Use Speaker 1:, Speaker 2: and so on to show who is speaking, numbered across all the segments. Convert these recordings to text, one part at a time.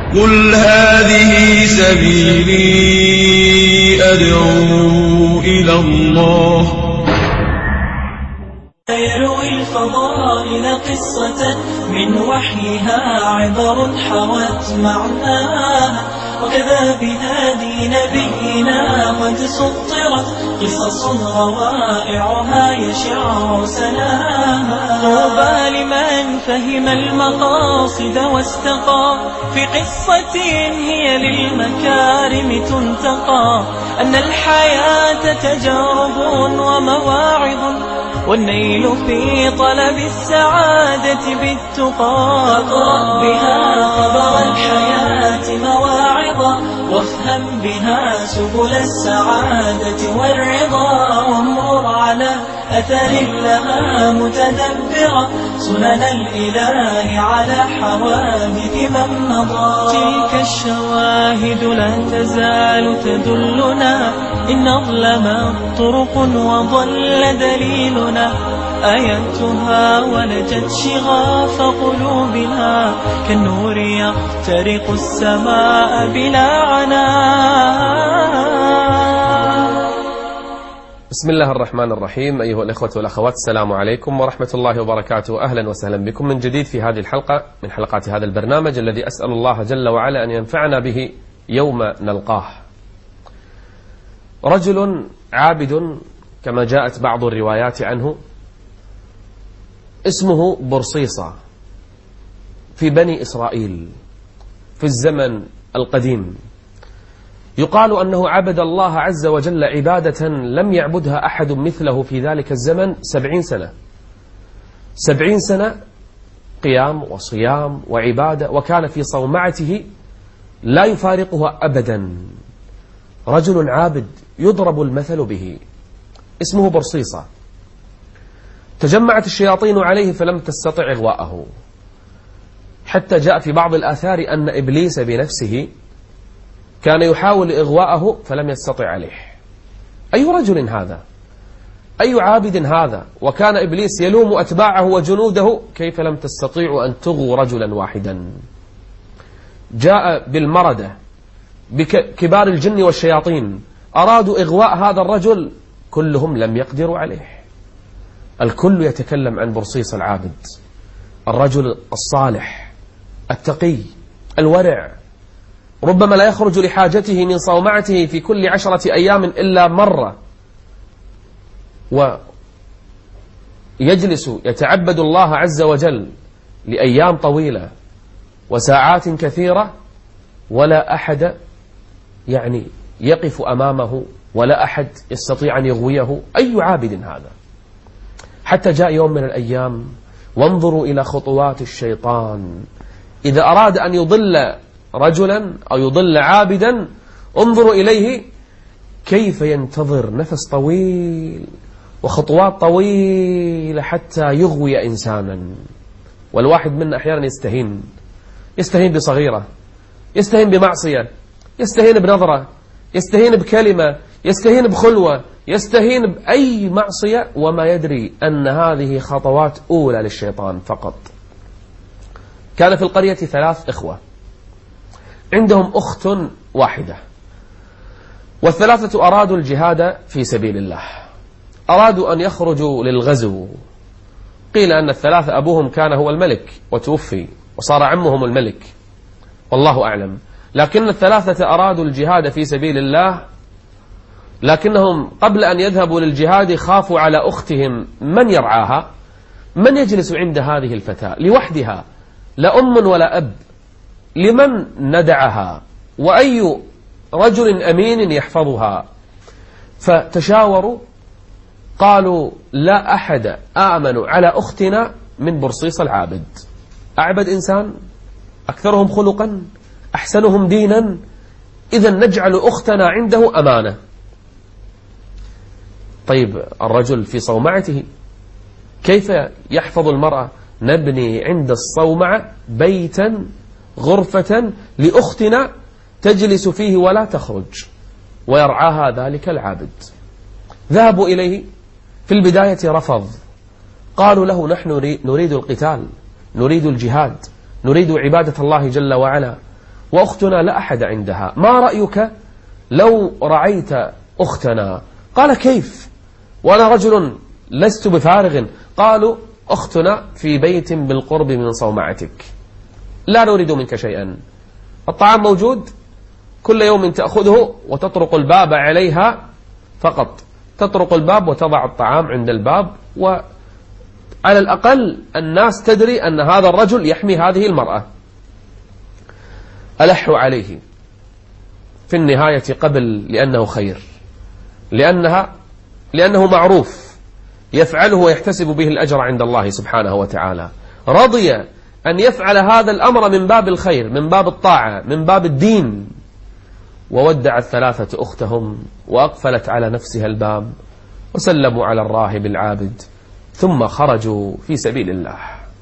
Speaker 1: قل هذه سبيلي أدعو إلى الله.
Speaker 2: يروي الفضائل قصة من وحيها عبر حوت معناها، وكذا بهادي نبينا قد سطرت قصص روائعها يشع سناها. طوبى لمن فهم المقاصد واستقى في قصة هي للمكارم تنتقى، أن الحياة تجارب ومواعظ، والنيل في طلب السعادة بالتقى. فاقرأ بها خبر الحياة مواعظا، وافهم بها سبل السعادة والرضا، وامر على أثر لها متدبرا سنن الإله على حوادث من مضى. تلك الشواهد لا تزال تدلنا، إن أظلمت طرق وضل دليلنا، آياتها ولجت شغاف قلوبنا، كالنور يخترق السماء بلا عناء.
Speaker 3: بسم الله الرحمن الرحيم. أيها الإخوة والأخوات، السلام عليكم ورحمة الله وبركاته. أهلا وسهلا بكم من جديد في هذه الحلقة من حلقات هذا البرنامج الذي أسأل الله جل وعلا أن ينفعنا به يوم نلقاه. رجل عابد كما جاءت بعض الروايات عنه، اسمه برصيصة، في بني إسرائيل في الزمن القديم. يقال أنه عبد الله عز وجل عبادة لم يعبدها أحد مثله في ذلك الزمن 70 سنة. 70 سنة قيام وصيام وعبادة، وكان في صومعته لا يفارقها أبدا. رجل عابد يضرب المثل به، اسمه برصيصة. تجمعت الشياطين عليه فلم تستطع إغواءه، حتى جاء في بعض الآثار أن إبليس بنفسه كان يحاول إغواءه فلم يستطع عليه. أي رجل هذا؟ أي عابد هذا؟ وكان إبليس يلوم أتباعه وجنوده: كيف لم تستطيعوا أن تغوا رجلا واحدا؟ جاء بالمردة بكبار الجن والشياطين، أرادوا إغواء هذا الرجل، كلهم لم يقدروا عليه. الكل يتكلم عن برصيص العابد، الرجل الصالح التقي الورع، ربما لا يخرج لحاجته من صومعته في كل 10 أيام إلا مرة، ويجلس يتعبد الله عز وجل لأيام طويلة وساعات كثيرة، ولا أحد يقف أمامه، ولا أحد يستطيع أن يغويه. أي عابد هذا؟ حتى جاء يوم من الأيام، وانظروا إلى خطوات الشيطان إذا أراد أن يضل رجلا أو يضل عابدا، انظروا إليه كيف ينتظر نفس طويل وخطوات طويلة حتى يغوي إنسانا. والواحد منا أحيانا يستهين بصغيرة، يستهين بمعصية، يستهين بنظرة، يستهين بكلمة، يستهين بخلوة، يستهين بأي معصية، وما يدري أن هذه خطوات أولى للشيطان فقط. كان في القرية 3 إخوة، عندهم أخت واحدة، والثلاثة أرادوا الجهاد في سبيل الله، أرادوا أن يخرجوا للغزو. قيل أن الثلاثة أبوهم كان هو الملك وتوفي، وصار عمهم الملك، والله أعلم. لكن الثلاثة أرادوا الجهاد في سبيل الله، لكنهم قبل أن يذهبوا للجهاد خافوا على أختهم من يرعاها، من يجلس عند هذه الفتاة لوحدها، لا أم ولا أب، لمن ندعها، وأي رجل أمين يحفظها؟ فتشاوروا، قالوا: لا أحد آمن على أختنا من برصيص العابد، أعبد إنسان، أكثرهم خلقا، أحسنهم دينا، إذا نجعل أختنا عنده أمانة. طيب الرجل في صومعته كيف يحفظ المرأة؟ نبني عند الصومعة بيتا، غرفة لأختنا تجلس فيه ولا تخرج، ويرعاها ذلك العابد. ذهبوا إليه، في البداية رفض، قالوا له: نحن نريد القتال، نريد الجهاد، نريد عبادة الله جل وعلا. وأختنا لا أحد عندها، ما رأيك لو رعيت أختنا؟ قال كيف وأنا رجل لست بفارغ؟ قالوا أختنا في بيت بالقرب من صومعتك، لا نريد منك شيئا، الطعام موجود، كل يوم تأخذه وتطرق الباب عليها فقط، تطرق الباب وتضع الطعام عند الباب، وعلى الأقل الناس تدري أن هذا الرجل يحمي هذه المرأة. ألحوا عليه في النهاية قبل، لأنه خير، لأنه معروف يفعله ويحتسب به الأجر عند الله سبحانه وتعالى. رضي أن يفعل هذا الأمر من باب الخير، من باب الطاعة، من باب الدين. وودع الثلاثة أختهم وأقفلت على نفسها الباب وسلموا على الراهب العابد، ثم خرجوا في سبيل الله.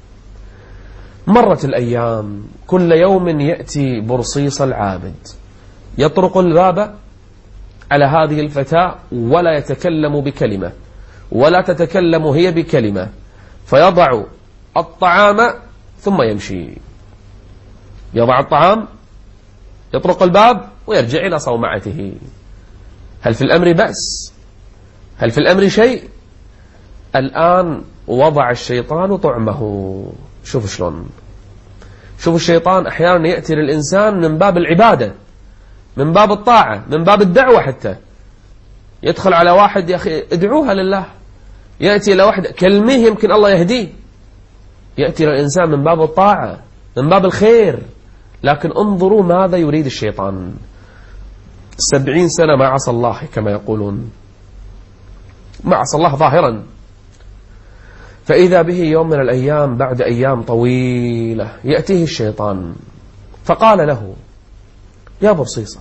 Speaker 3: مرت الأيام، كل يوم يأتي برصيص العابد يطرق الباب على هذه الفتاة ولا يتكلم بكلمة ولا تتكلم هي بكلمة، فيضع الطعام ثم يمشي، يضع الطعام، يطرق الباب ويرجع إلى صومعته. هل في الأمر بأس؟ هل في الأمر شيء؟ الآن وضع الشيطان طعمه. شوف شلون، شوف الشيطان أحيانا يأتي للإنسان من باب العبادة، من باب الطاعة، من باب الدعوة، حتى يدخل على واحد يا أخي ادعوها لله، يأتي إلى واحد كلمه يمكن الله يهديه، يأتي للإنسان من باب الطاعة، من باب الخير. لكن انظروا ماذا يريد الشيطان. 70 سنة ما عصى الله كما يقولون، ما عصى الله ظاهرا، فإذا به يوم من الأيام بعد أيام طويلة يأتيه الشيطان فقال له: يا برصيصة،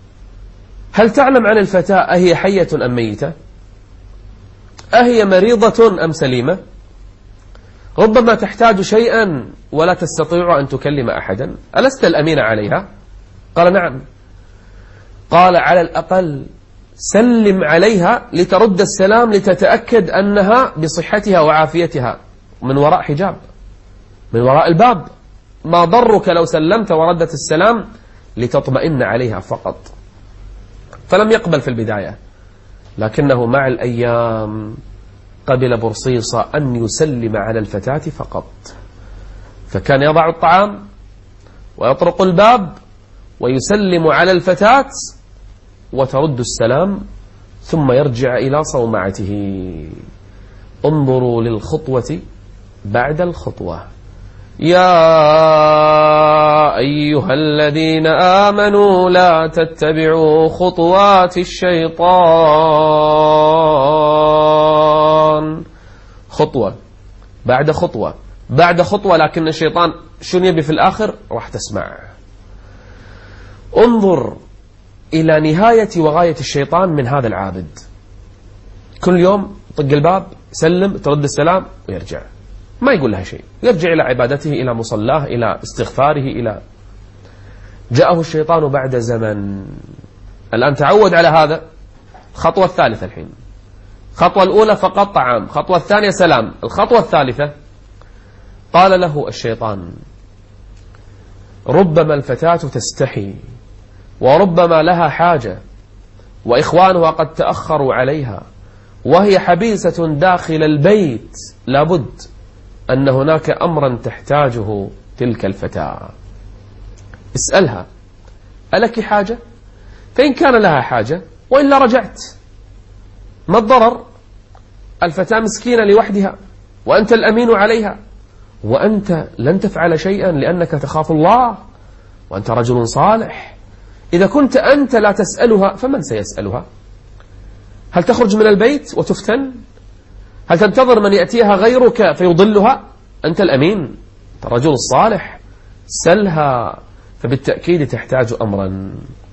Speaker 3: هل تعلم عن الفتاة أهي حية أم ميتة؟ أهي مريضة أم سليمة؟ ربما تحتاج شيئا ولا تستطيع أن تكلم أحدا، ألست الأمين عليها؟ قال: نعم. قال: على الأقل سلم عليها لترد السلام، لتتأكد أنها بصحتها وعافيتها، من وراء حجاب، من وراء الباب. ما ضرك لو سلمت وردت السلام لتطمئن عليها فقط. فلم يقبل في البداية، لكنه مع الأيام قبل برصيصة أن يسلم على الفتاة فقط، فكان يضع الطعام ويطرق الباب ويسلم على الفتاة وترد السلام ثم يرجع إلى صومعته. انظروا للخطوة بعد الخطوة. يا أيها الذين آمنوا لا تتبعوا خطوات الشيطان. خطوة بعد خطوة بعد خطوة، لكن الشيطان شو يبي في الآخر؟ راح تسمع. انظر إلى نهاية وغاية الشيطان من هذا العابد. كل يوم طق الباب، سلم، ترد السلام ويرجع، ما يقول لها شيء، يرجع إلى عبادته، إلى مصلاه، إلى استغفاره، إلى جاءه الشيطان بعد زمن. الآن تعود على هذا. الخطوة الثالثة الحين، الخطوة الأولى فقط طعام، الخطوة الثانية سلام، الخطوة الثالثة قال له الشيطان: ربما الفتاة تستحي، وربما لها حاجة، وإخوانها قد تأخروا عليها، وهي حبيسة داخل البيت، لابد أن هناك أمرا تحتاجه تلك الفتاة. اسألها: ألك حاجة؟ فإن كان لها حاجة وإلا رجعت، ما الضرر؟ الفتاة مسكينة لوحدها وأنت الأمين عليها، وأنت لن تفعل شيئا لأنك تخاف الله وأنت رجل صالح. إذا كنت أنت لا تسألها فمن سيسألها؟ هل تخرج من البيت وتفتن؟ هل تنتظر من يأتيها غيرك فيضلها؟ أنت الأمين، أنت الرجل الصالح، سلها، فبالتأكيد تحتاج أمرا.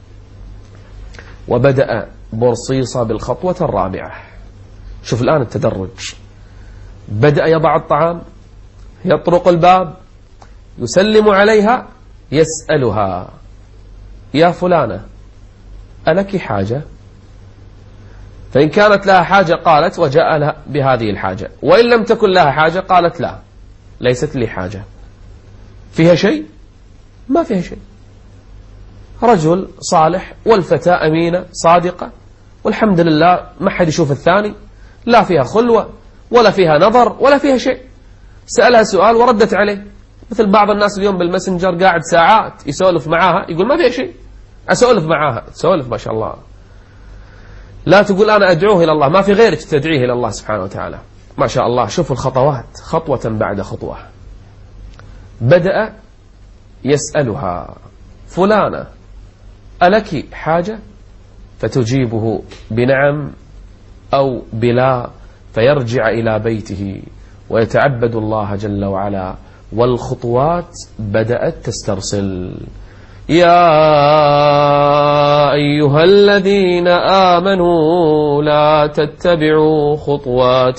Speaker 3: وبدأ برصيصة بالخطوة الرابعة. شوف الآن التدرج. بدأ يضع الطعام، يطرق الباب، يسلم عليها، يسألها: يا فلانة، ألك حاجة؟ فإن كانت لها حاجة قالت وجاء لها بهذه الحاجة، وإن لم تكن لها حاجة قالت: لا، ليست لي حاجة. فيها شيء؟ ما فيها شيء. رجل صالح والفتاة أمينة صادقة، والحمد لله ما حد يشوف الثاني، لا فيها خلوة ولا فيها نظر ولا فيها شيء. سألها سؤال وردت عليه، مثل بعض الناس اليوم بالمسنجر قاعد ساعات يسولف معاها، يقول ما فيها شيء، أسولف معاها، تسولف ما شاء الله. لا تقول أنا أدعوه إلى الله، ما في غيرك تدعيه إلى الله سبحانه وتعالى. ما شاء الله. شوفوا الخطوات خطوة بعد خطوة. بدأ يسألها: فلانة ألك حاجة؟ فتجيبه بنعم أو بلا، فيرجع إلى بيته ويتعبد الله جل وعلا. والخطوات بدأت تسترسل. يا أيها الذين آمنوا لا تتبعوا خطوات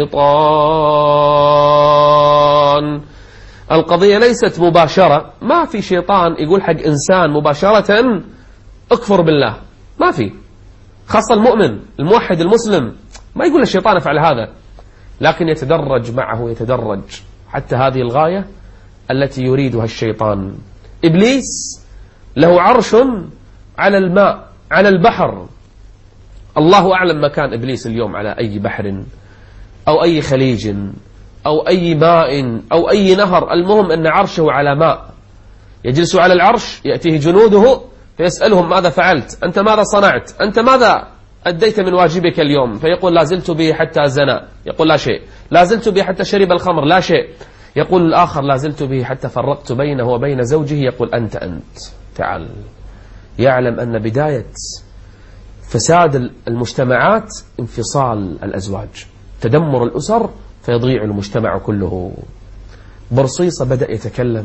Speaker 3: الشيطان. القضية ليست مباشرة، ما في شيطان يقول حق إنسان مباشرة اكفر بالله، ما في. خاصة المؤمن الموحد المسلم ما يقول الشيطان افعل هذا، لكن يتدرج معه، يتدرج حتى هذه الغاية التي يريدها الشيطان. إبليس له عرش على الماء، على البحر. الله أعلم مكان إبليس اليوم على أي بحر أو أي خليج أو أي ماء أو أي نهر. المهم أن عرشه على ماء، يجلس على العرش، يأتيه جنوده فيسألهم ماذا فعلت؟ أنت ماذا صنعت؟ أنت ماذا أديت من واجبك اليوم؟ فيقول لا زلت به حتى زنى، يقول لا شيء. لا زلت به حتى شرب الخمر، لا شيء. يقول الآخر لا زلت به حتى فرقت بينه وبين زوجه، يقول أنت تعال. يعلم أن بداية فساد المجتمعات انفصال الأزواج، تدمر الأسر، فيضيع المجتمع كله. برصيصة بدأ يتكلم،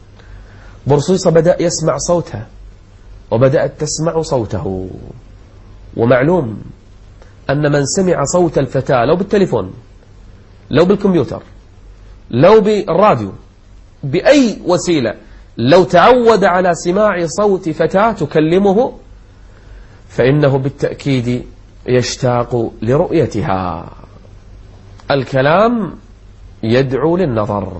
Speaker 3: برصيصة بدأ يسمع صوتها وبدأت تسمع صوته. ومعلوم أن من سمع صوت الفتاة لو بالتليفون، لو بالكمبيوتر، لو بالراديو، بأي وسيلة، لو تعود على سماع صوت فتاة تكلمه، فإنه بالتأكيد يشتاق لرؤيتها. الكلام يدعو للنظر.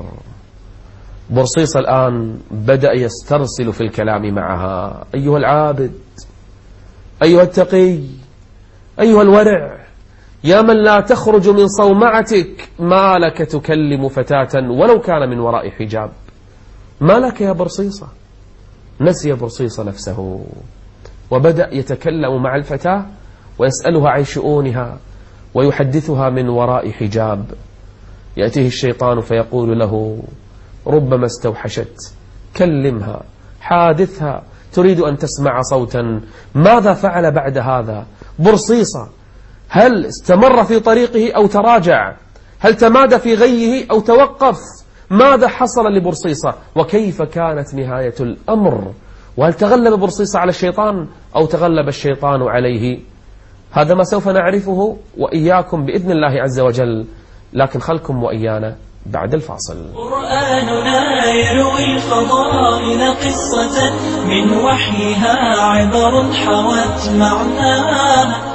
Speaker 3: برصيص الآن بدأ يسترسل في الكلام معها. أيها العابد، أيها التقي، أيها الورع، يا من لا تخرج من صومعتك، ما لك تكلم فتاة ولو كان من وراء حجاب؟ ما لك يا برصيصة؟ نسي برصيصة نفسه وبدأ يتكلم مع الفتاة ويسألها عن شؤونها ويحدثها من وراء حجاب. يأتيه الشيطان فيقول له: ربما استوحشت، كلمها، حادثها، تريد أن تسمع صوتا. ماذا فعل بعد هذا برصيصة؟ هل استمر في طريقه أو تراجع؟ هل تمادى في غيه أو توقف؟ ماذا حصل لبرصيصة؟ وكيف كانت نهاية الأمر؟ وهل تغلب برصيصة على الشيطان أو تغلب الشيطان عليه؟ هذا ما سوف نعرفه وإياكم بإذن الله عز وجل، لكن خلكم وإيانا بعد الفاصل.
Speaker 2: قرآننا يروي الفضائل قصة من وحيها عبر حوت معناها،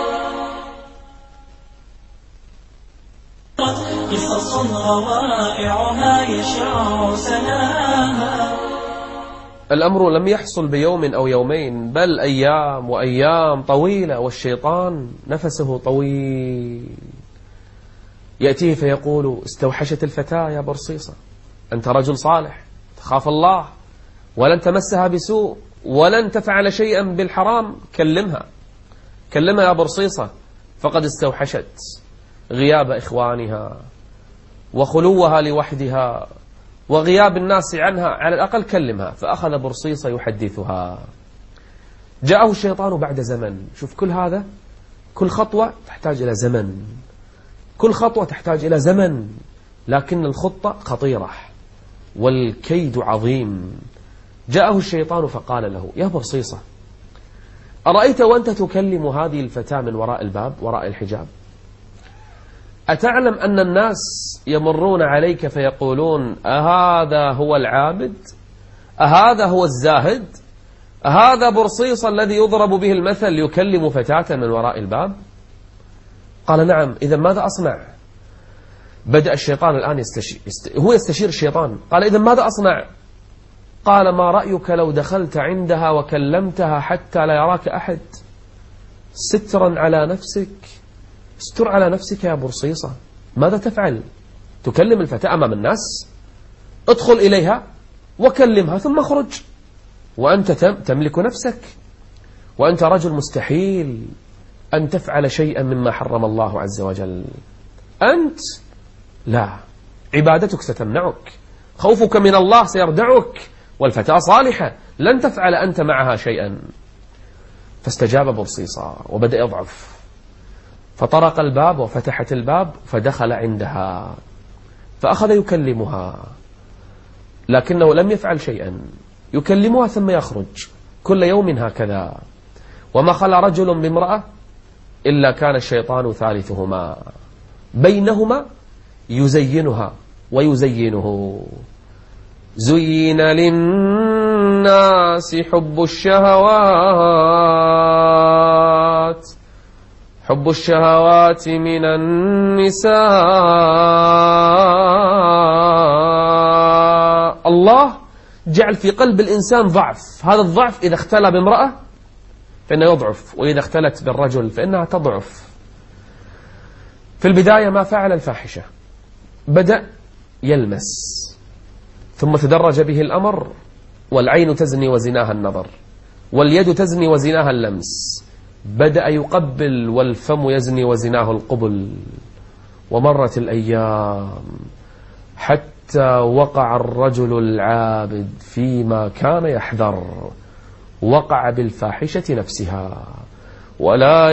Speaker 2: قصص روائعها يشع سناها.
Speaker 3: الأمر لم يحصل بيوم أو يومين، بل أيام وأيام طويلة، والشيطان نفسه طويل. يأتيه فيقول: استوحشت الفتاة يا برصيصة، أنت رجل صالح تخاف الله ولن تمسها بسوء ولن تفعل شيئا بالحرام، كلمها يا برصيصة، فقد استوحشت غياب إخوانها وخلوها لوحدها وغياب الناس عنها، على الأقل كلمها. فأخذ برصيصة يحدثها. جاءه الشيطان بعد زمن. شوف كل هذا، كل خطوة تحتاج إلى زمن، كل خطوة تحتاج إلى زمن، لكن الخطة خطيرة والكيد عظيم. جاءه الشيطان فقال له: يا برصيصة، أرأيت وأنت تكلم هذه الفتاة من وراء الباب، وراء الحجاب، أتعلم أن الناس يمرون عليك فيقولون: أهذا هو العابد؟ أهذا هو الزاهد؟ أهذا برصيص الذي يضرب به المثل يكلم فتاة من وراء الباب؟ قال: نعم. إذا ماذا أصنع؟ بدأ الشيطان الآن هو يستشير الشيطان. قال: إذا ماذا أصنع؟ قال ما رأيك لو دخلت عندها وكلمتها حتى لا يراك أحد سترا على نفسك؟ استر على نفسك يا برصيصة. ماذا تفعل؟ تكلم الفتاة أمام الناس؟ ادخل إليها وكلمها ثم اخرج، وأنت تملك نفسك، وأنت رجل مستحيل أن تفعل شيئا مما حرم الله عز وجل. أنت لا، عبادتك ستمنعك، خوفك من الله سيردعك، والفتاة صالحة لن تفعل أنت معها شيئا. فاستجاب برصيصة وبدأ يضعف، فطرق الباب وفتحت الباب فدخل عندها فأخذ يكلمها، لكنه لم يفعل شيئا، يكلمها ثم يخرج كل يوم هكذا. وما خلى رجل بامرأة إلا كان الشيطان ثالثهما، بينهما يزينها ويزينه. زين للناس حب الشهوات من النساء. الله جعل في قلب الإنسان ضعف، هذا الضعف إذا اختلى بامرأة فإنه يضعف، وإذا اختلت بالرجل فإنها تضعف. في البداية ما فعل الفاحشة، بدأ يلمس، ثم تدرج به الأمر، والعين تزني وزناها النظر، واليد تزني وزناها اللمس، بدأ يقبل والفم يزني وزناه القبل. ومرت الأيام حتى وقع الرجل العابد فيما كان يحذر، وقع بالفاحشة نفسها. ولا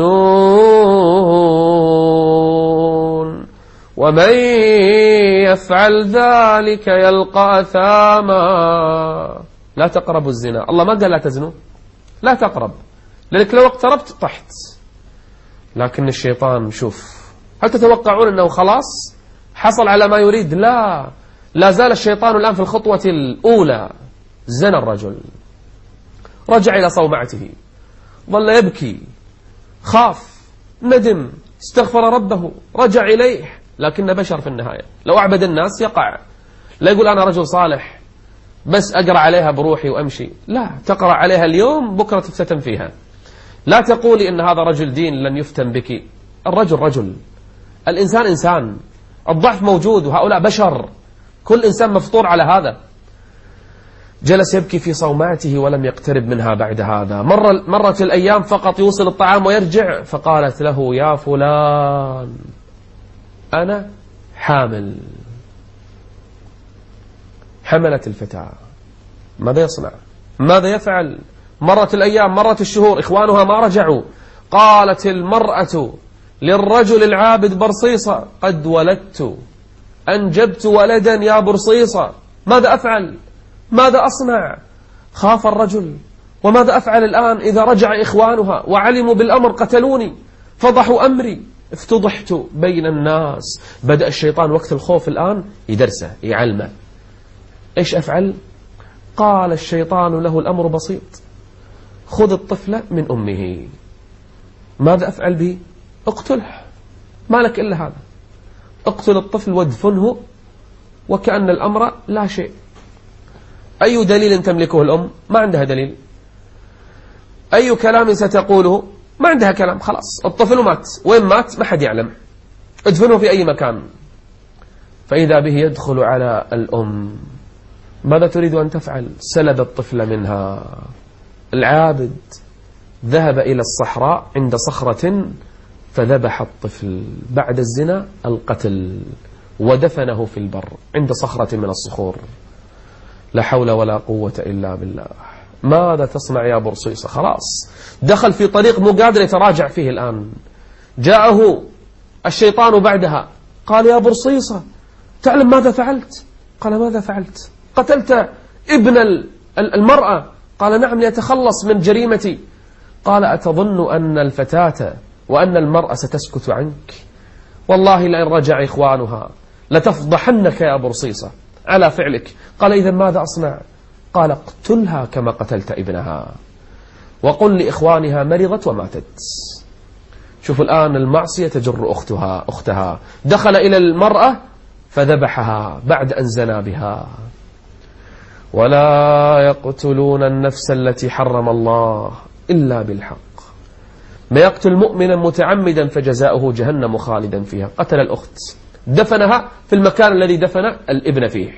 Speaker 3: يزنون، ومن يفعل ذلك يلقى أثاما. لا تقربوا الزنا، الله ما قال لا تزنوا، لا تقرب، لأنك لو اقتربت طحت. لكن الشيطان شوف، هل تتوقعون أنه خلاص حصل على ما يريد؟ لا زال الشيطان الآن في الخطوة الأولى. زنى الرجل، رجع إلى صومعته، ظل يبكي، خاف، ندم، استغفر ربه، رجع إليه، لكن بشر في النهاية. لو أعبد الناس يقع، لا يقول أنا رجل صالح بس أقرأ عليها بروحي وأمشي، لا، تقرأ عليها اليوم بكرة تفتتن فيها. لا تقولي إن هذا رجل دين لن يفتن بك، الرجل رجل، الإنسان إنسان، الضعف موجود، وهؤلاء بشر، كل إنسان مفطور على هذا. جلس يبكي في صومعته ولم يقترب منها بعد هذا. مرت الأيام، فقط يوصل الطعام ويرجع، فقالت له يا فلان أنا حامل. حملت الفتاة، ماذا يصنع؟ ماذا يفعل؟ مرت الأيام، مرت الشهور، إخوانها ما رجعوا. قالت المرأة للرجل العابد برصيصة قد ولدت، أنجبت ولدا يا برصيصة، ماذا أفعل؟ ماذا أصنع؟ خاف الرجل، وماذا أفعل الآن إذا رجع إخوانها وعلموا بالأمر قتلوني، فضحوا أمري، افتضحت بين الناس. بدأ الشيطان وقت الخوف الآن يدرسه، يعلمه. إيش أفعل؟ قال الشيطان له الأمر بسيط، خذ الطفل من أمه. ماذا أفعل به؟ اقتله، ما لك إلا هذا، اقتل الطفل وادفنه وكأن الأمر لا شيء. أي دليل تملكه الأم؟ ما عندها دليل. أي كلام ستقوله؟ ما عندها كلام، خلاص الطفل مات، وين مات ما حد يعلم، ادفنه في أي مكان. فإذا به يدخل على الأم، ماذا تريد أن تفعل؟ سلب الطفل منها. العابد ذهب إلى الصحراء عند صخرة فذبح الطفل، بعد الزنا القتل، ودفنه في البر عند صخرة من الصخور. لا حول ولا قوة إلا بالله. ماذا تصنع يا برصيصة؟ خلاص دخل في طريق مو قادر يتراجع فيه الآن. جاءه الشيطان بعدها قال يا برصيصة تعلم ماذا فعلت؟ قال ماذا فعلت؟ قتلت ابن المرأة. قال نعم ليتخلص من جريمتي. قال أتظن أن الفتاة وأن المرأة ستسكت عنك؟ والله لئن رجع إخوانها لتفضحنك يا برصيصة على فعلك. قال إذا ماذا أصنع؟ قال اقتلها كما قتلت ابنها، وقل لإخوانها مرضت وماتت. شوف الآن المعصية تجر أختها. دخل إلى المرأة فذبحها بعد أن زنى بها. ولا يقتلون النفس التي حرم الله إلا بالحق. ما يقتل مؤمنا متعمدا فجزاؤه جهنم خالدا فيها. قتل الأخت، دفنها في المكان الذي دفن الابن فيه.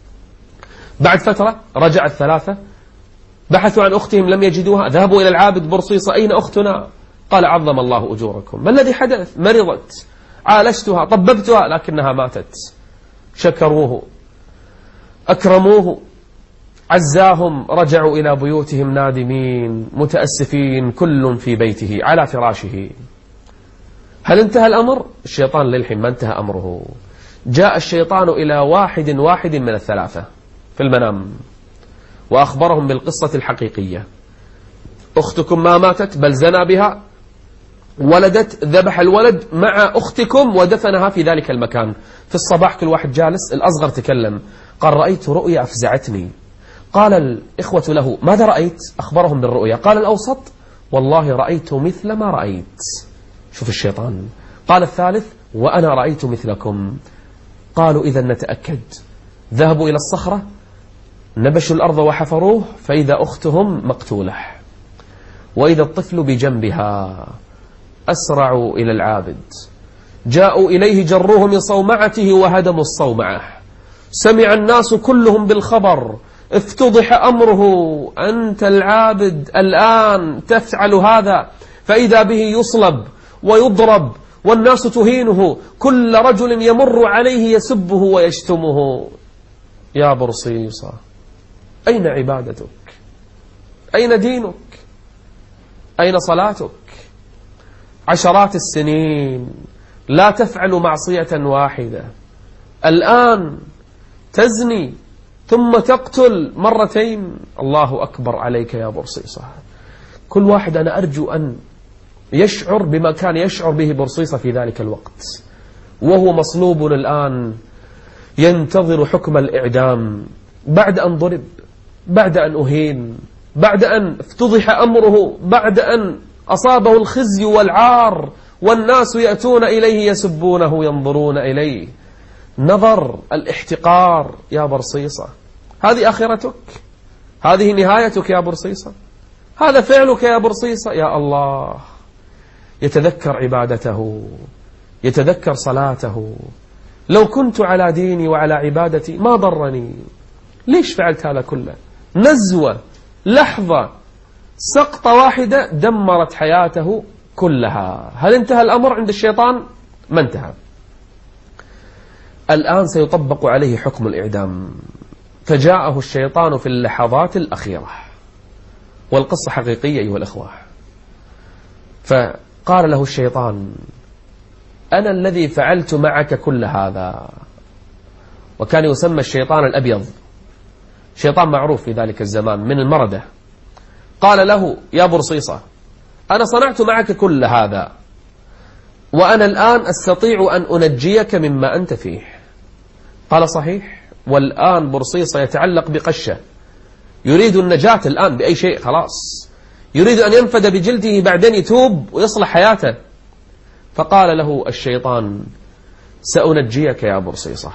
Speaker 3: بعد فترة رجع الثلاثة، بحثوا عن أختهم لم يجدوها، ذهبوا إلى العابد برصيصة: أين أختنا؟ قال: عظم الله أجوركم. ما الذي حدث؟ مرضت، عالجتها، طببتها، لكنها ماتت. شكروه، أكرموه، عزاهم، رجعوا إلى بيوتهم نادمين متأسفين، كل في بيته على فراشه. هل انتهى الأمر؟ الشيطان للحين ما انتهى أمره. جاء الشيطان إلى واحد من الثلاثة في المنام وأخبرهم بالقصة الحقيقية: أختكم ما ماتت بل زنى بها، ولدت، ذبح الولد مع أختكم ودفنها في ذلك المكان. في الصباح كل واحد جالس، الأصغر تكلم قال: رأيت رؤيا أفزعتني. قال الإخوة له: ماذا رأيت؟ أخبرهم بالرؤيا. قال الأوسط: والله رأيت مثل ما رأيت. شوف الشيطان. قال الثالث: وأنا رأيت مثلكم. قالوا: إذا نتأكد. ذهبوا إلى الصخرة، نبشوا الأرض وحفروه، فإذا أختهم مقتولة وإذا الطفل بجنبها. أسرعوا إلى العابد، جاءوا إليه، جروه من صومعته وهدموا الصومعة. سمع الناس كلهم بالخبر، افتضح أمره: أنت العابد الآن تفعل هذا؟ فإذا به يصلب ويضرب والناس تهينه، كل رجل يمر عليه يسبه ويشتمه. يا برصيصة، أين عبادتك؟ أين دينك؟ أين صلاتك؟ عشرات السنين لا تفعل معصية واحدة، الآن تزني ثم تقتل مرتين. الله أكبر عليك يا برصيصة. كل واحد أنا أرجو أن يشعر بما كان يشعر به برصيصة في ذلك الوقت، وهو مصلوب الآن ينتظر حكم الإعدام، بعد أن ضرب، بعد أن أهين، بعد أن افتضح أمره، بعد أن أصابه الخزي والعار، والناس يأتون إليه يسبونه ينظرون إليه نظر الاحتقار. يا برصيصة، هذه آخرتك؟ هذه نهايتك يا برصيصة؟ هذا فعلك يا برصيصة؟ يا الله، يتذكر عبادته، يتذكر صلاته. لو كنت على ديني وعلى عبادتي ما ضرني. ليش فعلت هذا كله؟ نزوة، لحظة، سقطة واحدة دمرت حياته كلها. هل انتهى الأمر عند الشيطان؟ ما انتهى. الآن سيطبق عليه حكم الإعدام. فجاءه الشيطان في اللحظات الأخيرة، والقصة حقيقية أيها الأخوة. فقال له الشيطان: أنا الذي فعلت معك كل هذا. وكان يسمى الشيطان الأبيض، شيطان معروف في ذلك الزمان من المردة. قال له: يا برصيصة، أنا صنعت معك كل هذا، وأنا الآن أستطيع أن أنجيك مما أنت فيه. قال: صحيح. والآن برصيصة يتعلق بقشة، يريد النجاة الآن بأي شيء، خلاص يريد أن ينفد بجلده، بعدين يتوب ويصلح حياته. فقال له الشيطان: سأنجيك يا برصيصة،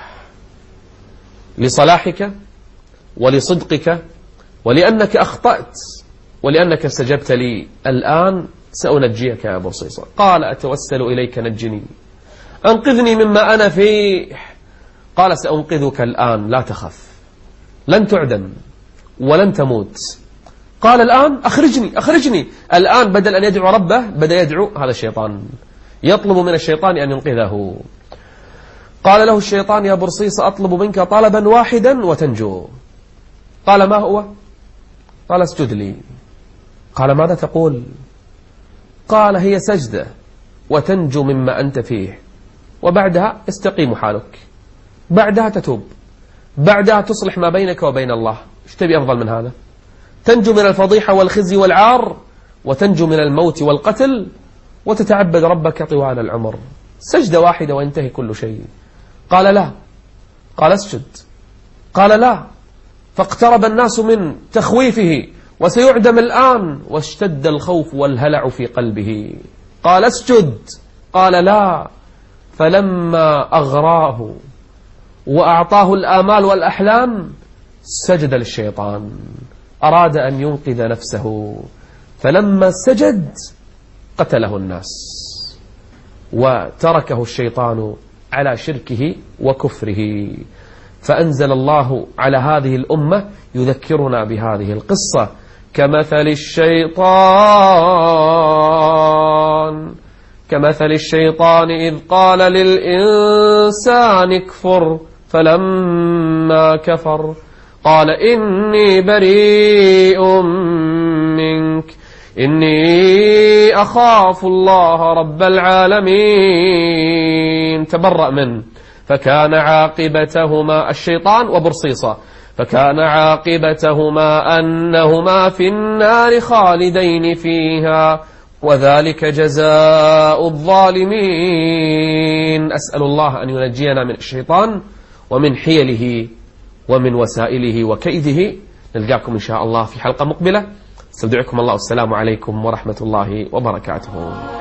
Speaker 3: لصلاحك ولصدقك ولأنك أخطأت ولأنك استجبت لي، الآن سأنجيك يا برصيصة. قال: أتوسل إليك نجني، أنقذني مما أنا فيه. قال: سأنقذك الآن، لا تخف، لن تعدم ولن تموت. قال: الآن أخرجني أخرجني. الآن بدل أن يدعو ربه بدأ يدعو هذا الشيطان، يطلب من الشيطان أن ينقذه. قال له الشيطان: يا برصيصة، أطلب منك طلبا واحدا وتنجو. قال: ما هو؟ قال: اسجد لي. قال: ماذا تقول؟ قال: هي سجدة وتنجو مما أنت فيه، وبعدها استقيم حالك، بعدها تتوب، بعدها تصلح ما بينك وبين الله. ايش تبي أفضل من هذا؟ تنجو من الفضيحة والخزي والعار، وتنجو من الموت والقتل، وتتعبد ربك طوال العمر. سجدة واحدة وينتهي كل شيء. قال: لا. قال: اسجد. قال: لا. فاقترب الناس من تخويفه، وسيعدم الآن، واشتد الخوف والهلع في قلبه. قال: اسجد. قال: لا. فلما أغراه وأعطاه الآمال والأحلام سجد للشيطان، أراد أن ينقذ نفسه، فلما سجد قتله الناس وتركه الشيطان على شركه وكفره. فأنزل الله على هذه الأمة يذكرنا بهذه القصة: كمثل الشيطان إذ قال للإنسان اكفر فلما كفر قال إني بريء منك إني أخاف الله رب العالمين. تبرأ منه، فكان عاقبتهما الشيطان وبرصيصة، فكان عاقبتهما أنهما في النار خالدين فيها وذلك جزاء الظالمين. أسأل الله أن ينجينا من الشيطان ومن حيله ومن وسائله وكيده. نلقاكم إن شاء الله في حلقة مقبلة. استودعكم الله، والسلام عليكم ورحمة الله وبركاته.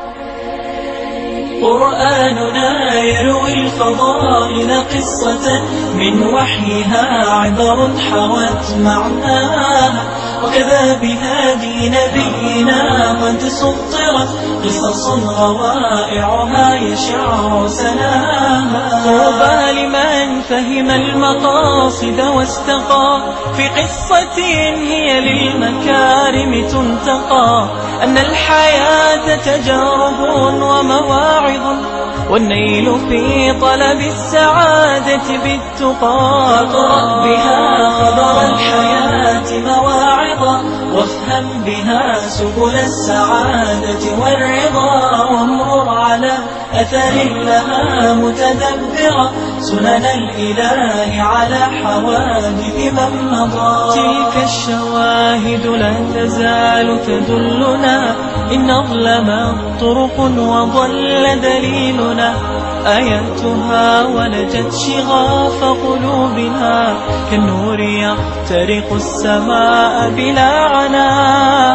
Speaker 2: قرآننا يروي الفضائل قصة من وحيها عبر حوت معناها، وكذا بهادي نبينا قد سطرت قصص روائعها يشع سناها. طوبى لمن فهم المقاصد واستقى في قصة هي للمكارم تنتقى، أن الحياة تجارب ومواعظ والنيل في طلب السعادة بالتقى. اقرأ بها خبر الحياة مواعظا وافهم بها سبل السعادة والرضا، وامرر على أثر لها متدبرا سنن الإله على حوادث من مضى. تلك الشواهد لا تزال تدلنا إن أظلمت طرق وضل دليلنا، آياتها ولجت شغاف قلوبنا كالنور يخترق السماء بلا عناء.